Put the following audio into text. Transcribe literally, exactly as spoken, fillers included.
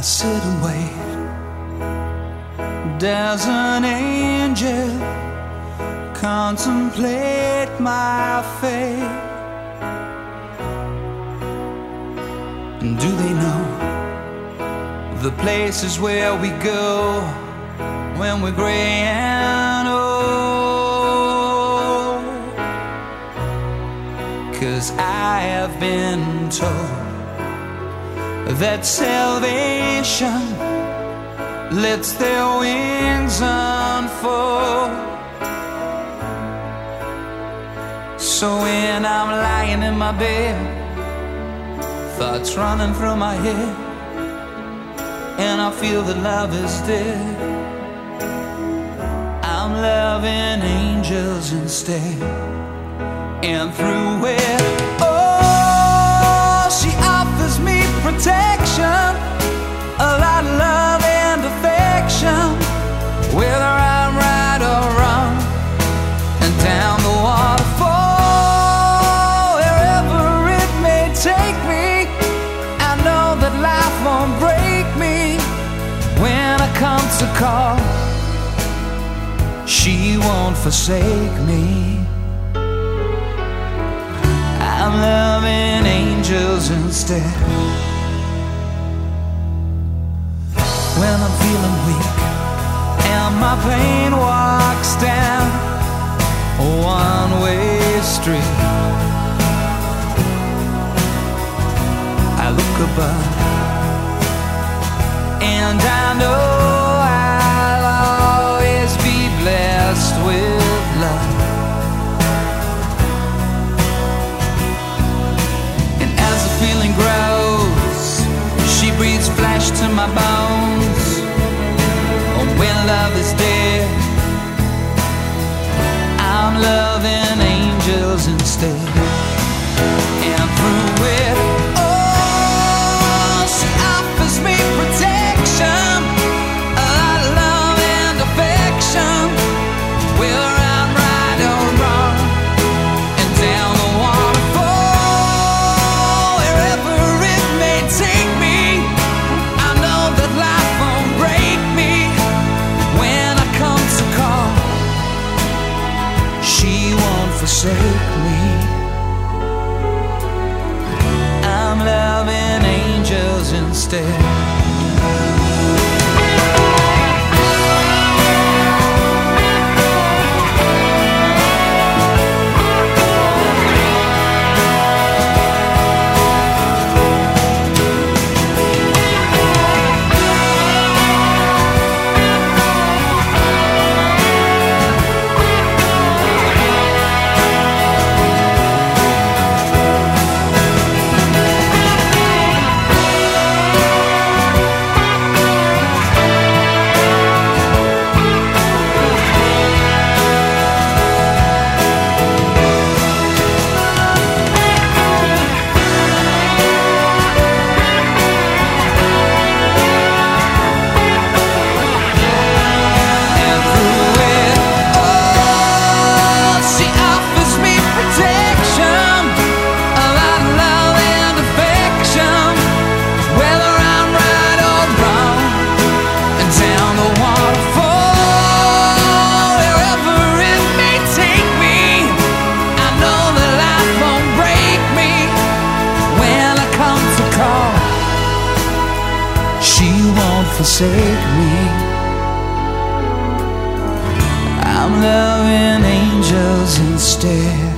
sit and wait. Does an angel contemplate my fate? And do they know the places where we go when we're gray and old? 'Cause I have been told that salvation lets their wings unfold. So when I'm lying in my bed, thoughts running through my head, and I feel that love is dead, I'm loving angels instead. And through it, oh, she offers me protection, a lot of love and affection, whether I'm right or wrong. And down the waterfall, wherever it may take me, I know that life won't break me. When I come to call, she won't forsake me. I'm loving angels instead. When I'm feeling weak and my pain walks down a one-way street, I look above and I know I'll always be blessed with love. And as the feeling grows, she breathes flesh to my bones. Oh, when love is dead, I'm loving angels instead. And through it, oh, she offers me protection, a lot of love and affection, whether I'm right or wrong. And down the waterfall, wherever it may take me, I know that life won't break me. When I come to call, she won't forsake me. I'm loving angels instead. Forsake me. I'm loving angels instead.